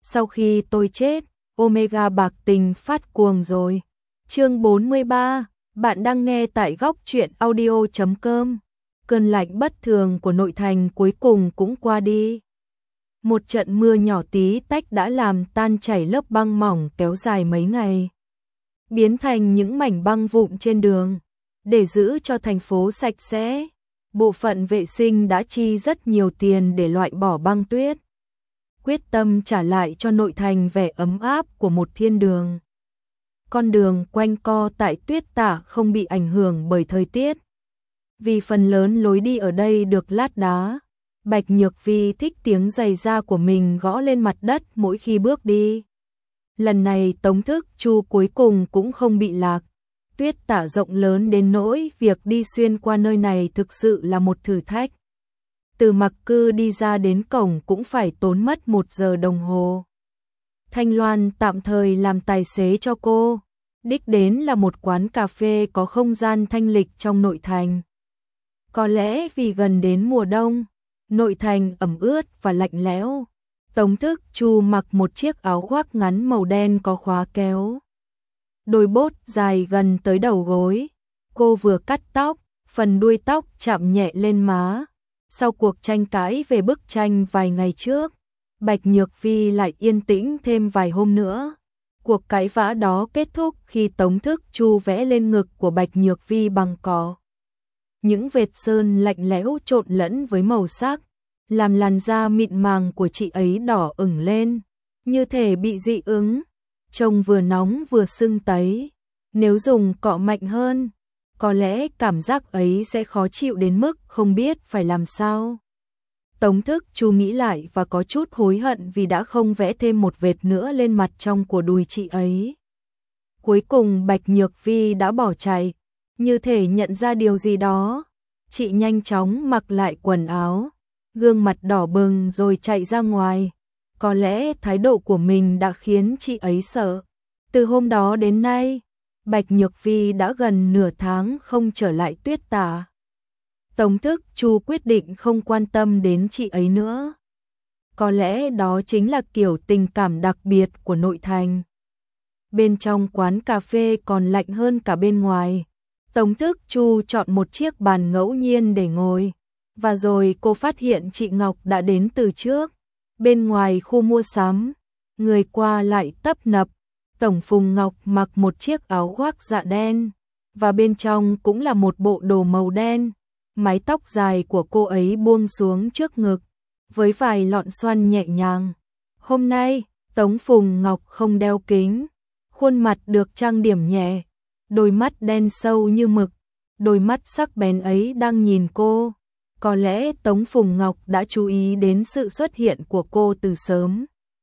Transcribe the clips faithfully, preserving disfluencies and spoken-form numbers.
sau khi tôi chết, Omega bạc tình phát cuồng rồi. Chương bốn mươi ba, bạn đang nghe tại góc truyện audio chấm com. Cơn lạnh bất thường của nội thành cuối cùng cũng qua đi. Một trận mưa nhỏ tí tách đã làm tan chảy lớp băng mỏng kéo dài mấy ngày, biến thành những mảnh băng vụn trên đường. Để giữ cho thành phố sạch sẽ, bộ phận vệ sinh đã chi rất nhiều tiền để loại bỏ băng tuyết, quyết tâm trả lại cho nội thành vẻ ấm áp của một thiên đường. Con đường quanh co tại tuyết tả không bị ảnh hưởng bởi thời tiết, vì phần lớn lối đi ở đây được lát đá. Bạch Nhược Vi thích tiếng giày da của mình gõ lên mặt đất mỗi khi bước đi. Lần này Tống Thức Chu cuối cùng cũng không bị lạc. Tuyết tả rộng lớn đến nỗi việc đi xuyên qua nơi này thực sự là một thử thách. Từ Mặc Cư đi ra đến cổng cũng phải tốn mất một giờ đồng hồ. Thanh Loan tạm thời làm tài xế cho cô. Đích đến là một quán cà phê có không gian thanh lịch trong nội thành. Có lẽ vì gần đến mùa đông, nội thành ẩm ướt và lạnh lẽo. Tống Thức Chu mặc một chiếc áo khoác ngắn màu đen có khóa kéo, đôi bốt dài gần tới đầu gối. Cô vừa cắt tóc, phần đuôi tóc chạm nhẹ lên má. Sau cuộc tranh cãi về bức tranh vài ngày trước, Bạch Nhược Vi lại yên tĩnh thêm vài hôm nữa. Cuộc cãi vã đó kết thúc khi Tống Thức Chu vẽ lên ngực của Bạch Nhược Vi bằng cỏ. Những vệt sơn lạnh lẽo trộn lẫn với màu sắc, làm làn da mịn màng của chị ấy đỏ ửng lên, như thể bị dị ứng. Trông vừa nóng vừa sưng tấy. Nếu dùng cọ mạnh hơn, có lẽ cảm giác ấy sẽ khó chịu đến mức không biết phải làm sao. Tống Thức Chu nghĩ lại và có chút hối hận vì đã không vẽ thêm một vệt nữa lên mặt trong của đùi chị ấy. Cuối cùng Bạch Nhược Vi đã bỏ chạy, như thể nhận ra điều gì đó. Chị nhanh chóng mặc lại quần áo, gương mặt đỏ bừng rồi chạy ra ngoài. Có lẽ thái độ của mình đã khiến chị ấy sợ. Từ hôm đó đến nay, Bạch Nhược Vi đã gần nửa tháng không trở lại tuyết tả. Tống Thức Chu quyết định không quan tâm đến chị ấy nữa. Có lẽ đó chính là kiểu tình cảm đặc biệt của nội thành. Bên trong quán cà phê còn lạnh hơn cả bên ngoài. Tống Thức Chu chọn một chiếc bàn ngẫu nhiên để ngồi. Và rồi cô phát hiện chị Ngọc đã đến từ trước. Bên ngoài khu mua sắm, người qua lại tấp nập. Tổng Phùng Ngọc mặc một chiếc áo khoác dạ đen, và bên trong cũng là một bộ đồ màu đen. Mái tóc dài của cô ấy buông xuống trước ngực, với vài lọn xoăn nhẹ nhàng. Hôm nay, Tống Phùng Ngọc không đeo kính, khuôn mặt được trang điểm nhẹ, đôi mắt đen sâu như mực. Đôi mắt sắc bén ấy đang nhìn cô. Có lẽ Tống Phùng Ngọc đã chú ý đến sự xuất hiện của cô từ sớm,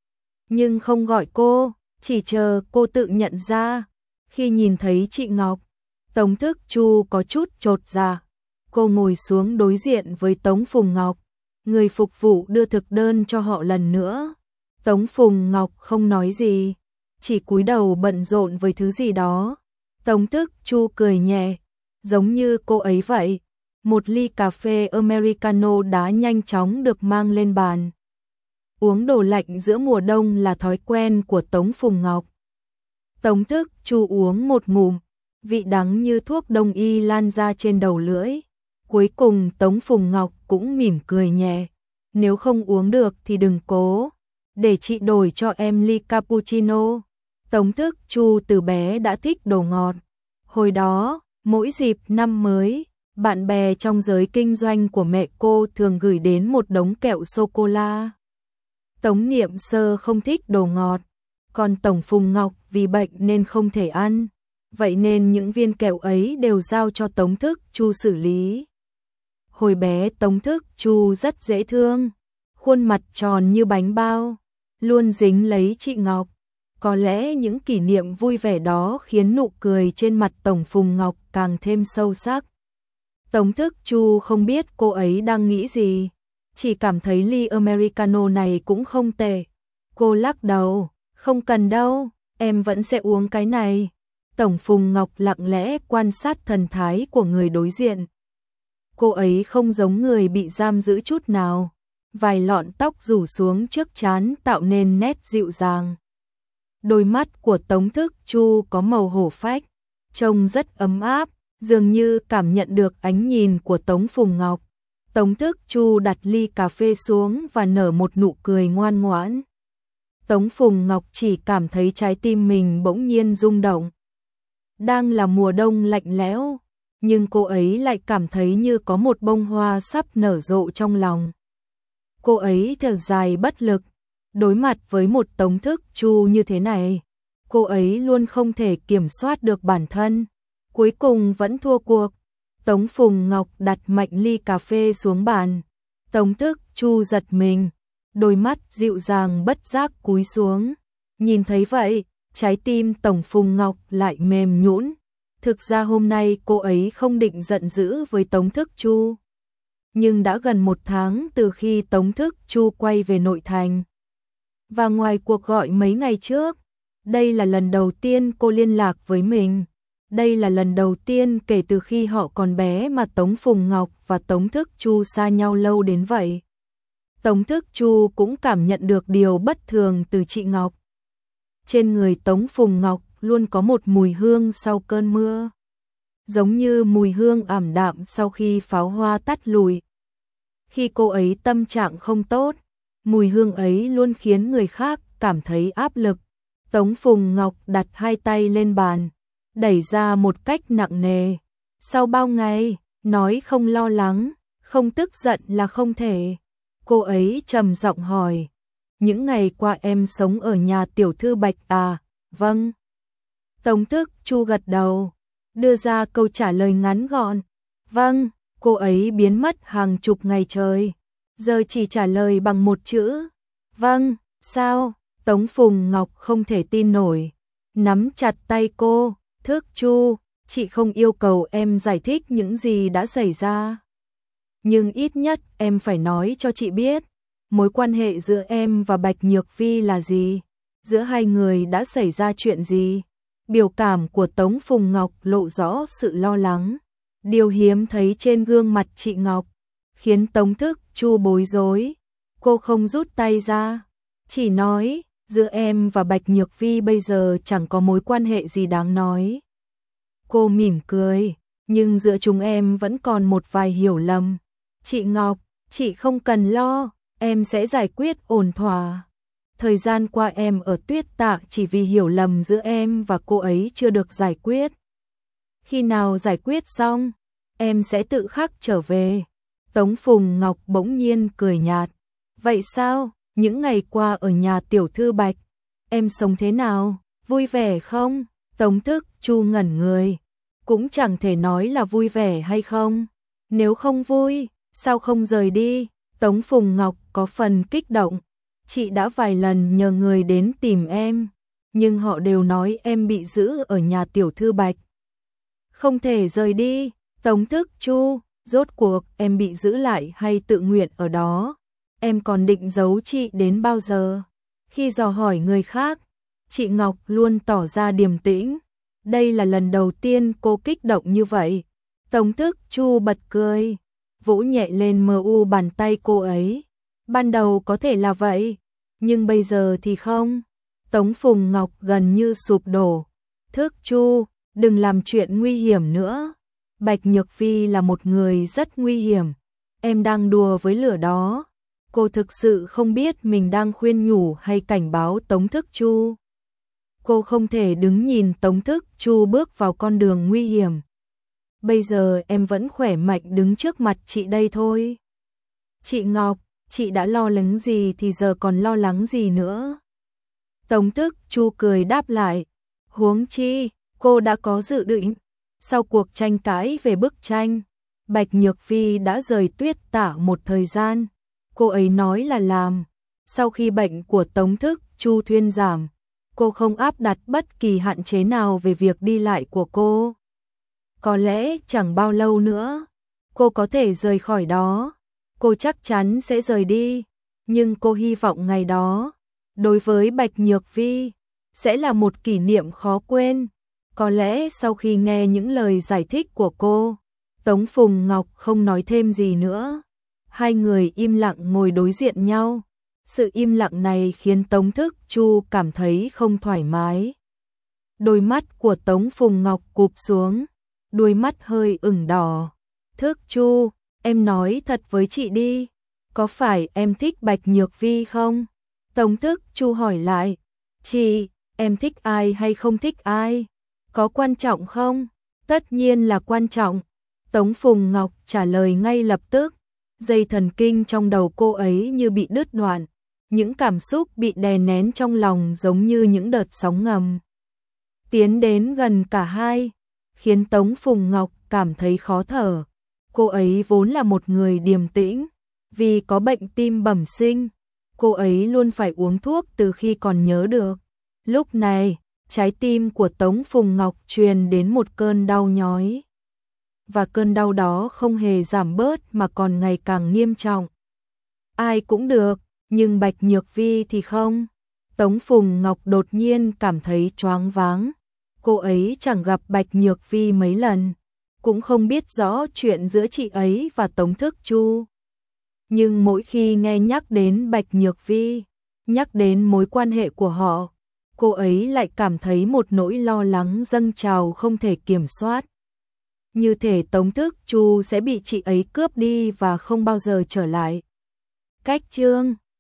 nhưng không gọi cô, chỉ chờ cô tự nhận ra. Khi nhìn thấy chị Ngọc, Tống Thức Chu có chút chột dạ. Cô ngồi xuống đối diện với Tống Phùng Ngọc, người phục vụ đưa thực đơn cho họ lần nữa. Tống Phùng Ngọc không nói gì, chỉ cúi đầu bận rộn với thứ gì đó. Tống Thức Chu cười nhẹ, giống như cô ấy vậy. Một ly cà phê Americano đá nhanh chóng được mang lên bàn. Uống đồ lạnh giữa mùa đông là thói quen của Tống Phùng Ngọc. Tống Thức Chu uống một ngụm, vị đắng như thuốc đông y lan ra trên đầu lưỡi. Cuối cùng Tống Phùng Ngọc cũng mỉm cười nhẹ. Nếu không uống được thì đừng cố, để chị đổi cho em ly cappuccino. Tống Thức Chu từ bé đã thích đồ ngọt. Hồi đó, mỗi dịp năm mới, bạn bè trong giới kinh doanh của mẹ cô thường gửi đến một đống kẹo sô-cô-la. Tống Niệm Sơ không thích đồ ngọt, còn Tổng Phùng Ngọc vì bệnh nên không thể ăn. Vậy nên những viên kẹo ấy đều giao cho Tống Thức Chu xử lý. Hồi bé Tống Thức Chu rất dễ thương, khuôn mặt tròn như bánh bao, luôn dính lấy chị Ngọc. Có lẽ những kỷ niệm vui vẻ đó khiến nụ cười trên mặt Tổng Phùng Ngọc càng thêm sâu sắc. Tống Thức Chu không biết cô ấy đang nghĩ gì, chỉ cảm thấy ly Americano này cũng không tệ. Cô lắc đầu, không cần đâu, em vẫn sẽ uống cái này. Tổng Phùng Ngọc lặng lẽ quan sát thần thái của người đối diện. Cô ấy không giống người bị giam giữ chút nào, vài lọn tóc rủ xuống trước trán tạo nên nét dịu dàng. Đôi mắt của Tống Thức Chu có màu hổ phách, trông rất ấm áp, dường như cảm nhận được ánh nhìn của Tống Phùng Ngọc. Tống Thức Chu đặt ly cà phê xuống và nở một nụ cười ngoan ngoãn. Tống Phùng Ngọc chỉ cảm thấy trái tim mình bỗng nhiên rung động. Đang là mùa đông lạnh lẽo, nhưng cô ấy lại cảm thấy như có một bông hoa sắp nở rộ trong lòng. Cô ấy thở dài bất lực, đối mặt với một Tống Thức Chu như thế này, cô ấy luôn không thể kiểm soát được bản thân, cuối cùng vẫn thua cuộc. Tống Phùng Ngọc đặt mạnh ly cà phê xuống bàn. Tống Thức Chu giật mình, đôi mắt dịu dàng bất giác cúi xuống. Nhìn thấy vậy, trái tim Tống Phùng Ngọc lại mềm nhũn. Thực ra hôm nay cô ấy không định giận dữ với Tống Thức Chu. Nhưng đã gần một tháng từ khi Tống Thức Chu quay về nội thành. Và ngoài cuộc gọi mấy ngày trước, đây là lần đầu tiên cô liên lạc với mình. Đây là lần đầu tiên kể từ khi họ còn bé mà Tống Phùng Ngọc và Tống Thức Chu xa nhau lâu đến vậy. Tống Thức Chu cũng cảm nhận được điều bất thường từ chị Ngọc. Trên người Tống Phùng Ngọc luôn có một mùi hương sau cơn mưa, giống như mùi hương ảm đạm sau khi pháo hoa tắt lụi. Khi cô ấy tâm trạng không tốt, mùi hương ấy luôn khiến người khác cảm thấy áp lực. Tống Phùng Ngọc đặt hai tay lên bàn, đẩy ra một cách nặng nề. Sau bao ngày, nói không lo lắng, không tức giận là không thể. Cô ấy trầm giọng hỏi, những ngày qua em sống ở nhà tiểu thư Bạch à? Vâng. Tống Thức Chu gật đầu, đưa ra câu trả lời ngắn gọn. Vâng, cô ấy biến mất hàng chục ngày trời, giờ chỉ trả lời bằng một chữ. Vâng, sao? Tống Phùng Ngọc không thể tin nổi, nắm chặt tay cô. Thức Chu, chị không yêu cầu em giải thích những gì đã xảy ra. Nhưng ít nhất em phải nói cho chị biết, mối quan hệ giữa em và Bạch Nhược Vi là gì? Giữa hai người đã xảy ra chuyện gì? Biểu cảm của Tống Phùng Ngọc lộ rõ sự lo lắng. Điều hiếm thấy trên gương mặt chị Ngọc, khiến Tống Thức Chu bối rối. Cô không rút tay ra, chỉ nói, giữa em và Bạch Nhược Vi bây giờ chẳng có mối quan hệ gì đáng nói. Cô mỉm cười, nhưng giữa chúng em vẫn còn một vài hiểu lầm. Chị Ngọc, chị không cần lo, em sẽ giải quyết ổn thỏa. Thời gian qua em ở Tuyết Tạ chỉ vì hiểu lầm giữa em và cô ấy chưa được giải quyết. Khi nào giải quyết xong, em sẽ tự khắc trở về. Tống Phùng Ngọc bỗng nhiên cười nhạt. Vậy sao? Những ngày qua ở nhà tiểu thư Bạch, em sống thế nào? Vui vẻ không? Tống Thức Chu ngẩn người, cũng chẳng thể nói là vui vẻ hay không. Nếu không vui, sao không rời đi? Tống Phùng Ngọc có phần kích động. Chị đã vài lần nhờ người đến tìm em, nhưng họ đều nói em bị giữ ở nhà tiểu thư Bạch. Không thể rời đi. Tống Thức Chu, rốt cuộc em bị giữ lại hay tự nguyện ở đó? Em còn định giấu chị đến bao giờ? Khi dò hỏi người khác, chị Ngọc luôn tỏ ra điềm tĩnh. Đây là lần đầu tiên cô kích động như vậy. Tống Thức Chu bật cười, vỗ nhẹ lên mờ u bàn tay cô ấy. Ban đầu có thể là vậy, nhưng bây giờ thì không. Tống Phùng Ngọc gần như sụp đổ. Thức Chu, đừng làm chuyện nguy hiểm nữa. Bạch Nhược Vi là một người rất nguy hiểm. Em đang đùa với lửa đó. Cô thực sự không biết mình đang khuyên nhủ hay cảnh báo Tống Thức Chu. Cô không thể đứng nhìn Tống Thức Chu bước vào con đường nguy hiểm. Bây giờ em vẫn khỏe mạnh đứng trước mặt chị đây thôi. Chị Ngọc, chị đã lo lắng gì thì giờ còn lo lắng gì nữa? Tống Thức Chu cười đáp lại. Huống chi, cô đã có dự định. Sau cuộc tranh cãi về bức tranh, Bạch Nhược Vi đã rời Tuyết Tạ một thời gian. Cô ấy nói là làm. Sau khi bệnh của Tống Thức Chu thuyên giảm, cô không áp đặt bất kỳ hạn chế nào về việc đi lại của cô. Có lẽ chẳng bao lâu nữa, cô có thể rời khỏi đó. Cô chắc chắn sẽ rời đi, nhưng cô hy vọng ngày đó, đối với Bạch Nhược Vi, sẽ là một kỷ niệm khó quên. Có lẽ sau khi nghe những lời giải thích của cô, Tống Phùng Ngọc không nói thêm gì nữa. Hai người im lặng ngồi đối diện nhau. Sự im lặng này khiến Tống Thức Chu cảm thấy không thoải mái. Đôi mắt của Tống Phùng Ngọc cụp xuống, đôi mắt hơi ửng đỏ. Thức Chu, em nói thật với chị đi, có phải em thích Bạch Nhược Vi không? Tống Thức Chu hỏi lại. Chị, em thích ai hay không thích ai? Có quan trọng không? Tất nhiên là quan trọng. Tống Phùng Ngọc trả lời ngay lập tức. Dây thần kinh trong đầu cô ấy như bị đứt đoạn. Những cảm xúc bị đè nén trong lòng giống như những đợt sóng ngầm tiến đến gần cả hai, khiến Tống Phùng Ngọc cảm thấy khó thở. Cô ấy vốn là một người điềm tĩnh, vì có bệnh tim bẩm sinh, cô ấy luôn phải uống thuốc từ khi còn nhớ được. Lúc này, trái tim của Tống Phùng Ngọc truyền đến một cơn đau nhói. Và cơn đau đó không hề giảm bớt mà còn ngày càng nghiêm trọng. Ai cũng được, nhưng Bạch Nhược Vi thì không. Tống Phùng Ngọc đột nhiên cảm thấy choáng váng. Cô ấy chẳng gặp Bạch Nhược Vi mấy lần, cũng không biết rõ chuyện giữa chị ấy và Tống Thức Chu. Nhưng mỗi khi nghe nhắc đến Bạch Nhược Vi, nhắc đến mối quan hệ của họ, cô ấy lại cảm thấy một nỗi lo lắng dâng trào không thể kiểm soát. Như thể Tống Thức Chu sẽ bị chị ấy cướp đi và không bao giờ trở lại. Cách chương